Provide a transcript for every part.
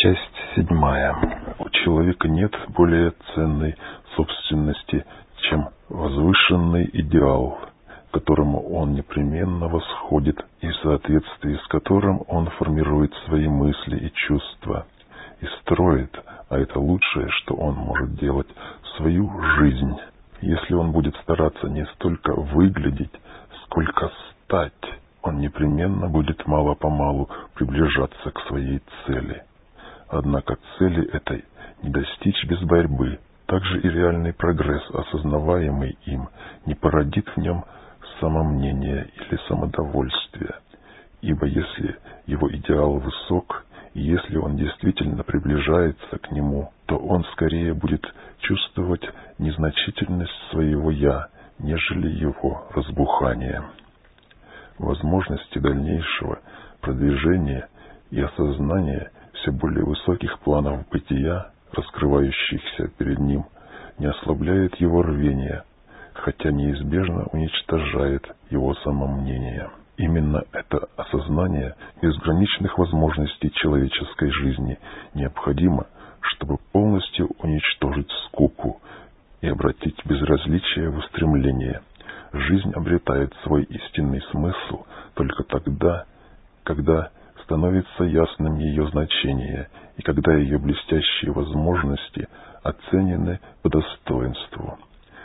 Часть 7. У человека нет более ценной собственности, чем возвышенный идеал, к которому он непременно восходит и в соответствии с которым он формирует свои мысли и чувства и строит, а это лучшее, что он может делать, свою жизнь. Если он будет стараться не столько выглядеть, сколько стать, он непременно будет мало-помалу приближаться к своей цели. Однако цели этой не достичь без борьбы. Также и реальный прогресс, осознаваемый им, не породит в нем самомнения или самодовольствия. Ибо если его идеал высок, и если он действительно приближается к нему, то он скорее будет чувствовать незначительность своего «я», нежели его разбухание. Возможности дальнейшего продвижения и осознания все более высоких планов бытия, раскрывающихся перед ним, не ослабляет его рвения, хотя неизбежно уничтожает его самомнение. Именно это осознание безграничных возможностей человеческой жизни необходимо, чтобы полностью уничтожить скуку и обратить безразличие в устремление. Жизнь обретает свой истинный смысл только тогда, когда становится ясным ее значение и когда ее блестящие возможности оценены по достоинству.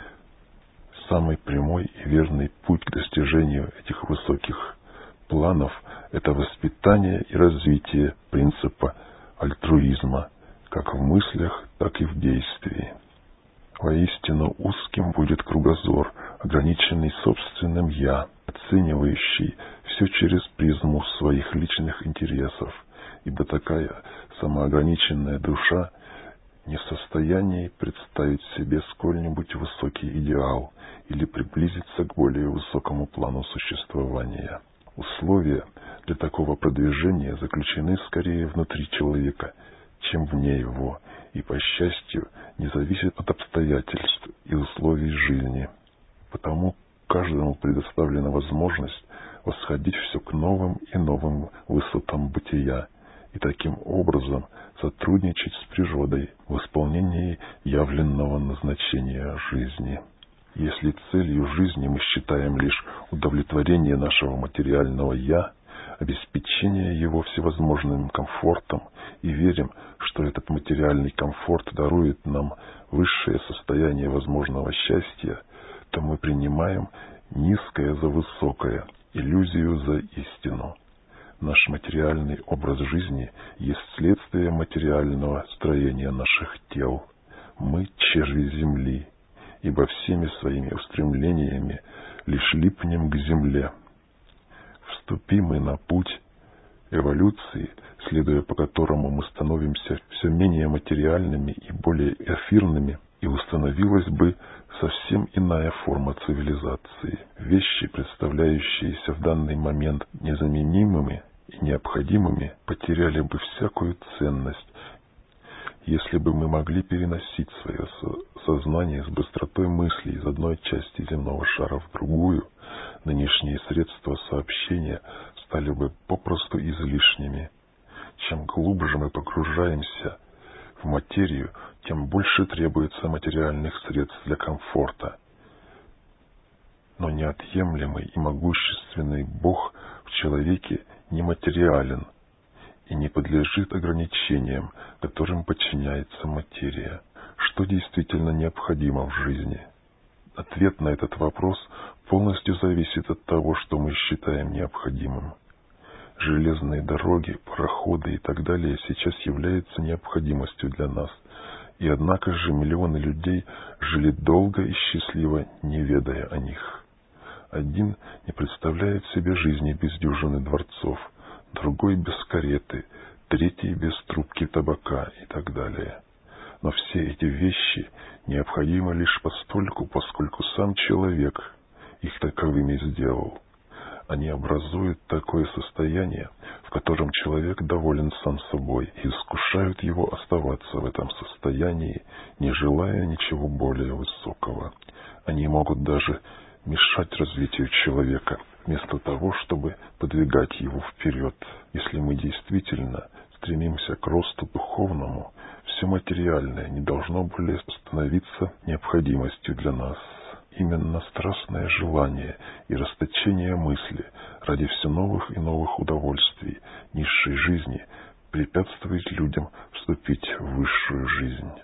Самый прямой и верный путь к достижению этих высоких планов – это воспитание и развитие принципа альтруизма, как в мыслях, так и в действии. Воистину узким будет кругозор, ограниченный собственным «я», оценивающий все через призму своих личных интересов, ибо такая самоограниченная душа не в состоянии представить себе сколь-нибудь высокий идеал или приблизиться к более высокому плану существования. Условия для такого продвижения заключены скорее внутри человека, чем вне его, и, по счастью, не зависят от обстоятельств и условий жизни. Потому каждому предоставлена возможность восходить все к новым и новым высотам бытия и таким образом сотрудничать с природой в исполнении явленного назначения жизни. Если целью жизни мы считаем лишь удовлетворение нашего материального «я», обеспечение его всевозможным комфортом и верим, что этот материальный комфорт дарует нам высшее состояние возможного счастья, то мы принимаем низкое за высокое, иллюзию за истину. Наш материальный образ жизни есть следствие материального строения наших тел. Мы черви земли, ибо всеми своими устремлениями лишь липнем к земле. Вступим мы на путь эволюции, следуя по которому мы становимся все менее материальными и более эфирными, и установилась бы совсем иная форма цивилизации. Вещи, представляющиеся в данный момент незаменимыми и необходимыми, потеряли бы всякую ценность, если бы мы могли переносить свое сознание с быстротой мысли из одной части земного шара в другую. Нынешние средства сообщения стали бы попросту излишними. Чем глубже мы погружаемся в материю, тем больше требуется материальных средств для комфорта. Но неотъемлемый и могущественный Бог в человеке нематериален и не подлежит ограничениям, которым подчиняется материя. Что действительно необходимо в жизни? Ответ на этот вопрос полностью зависит от того, что мы считаем необходимым. Железные дороги, пароходы и так далее сейчас являются необходимостью для нас, и однако же миллионы людей жили долго и счастливо, не ведая о них. Один не представляет себе жизни без дюжины дворцов, другой без кареты, третий без трубки табака и так далее. Но все эти вещи необходимы лишь постольку, поскольку сам человек их таковыми сделал. Они образуют такое состояние, в котором человек доволен сам собой, и искушают его оставаться в этом состоянии, не желая ничего более высокого. Они могут даже мешать развитию человека, вместо того, чтобы подвигать его вперед. Если мы действительно стремимся к росту духовному, все материальное не должно более становиться необходимостью для нас. Именно страстное желание и расточение мысли ради все новых и новых удовольствий низшей жизни препятствует людям вступить в высшую жизнь.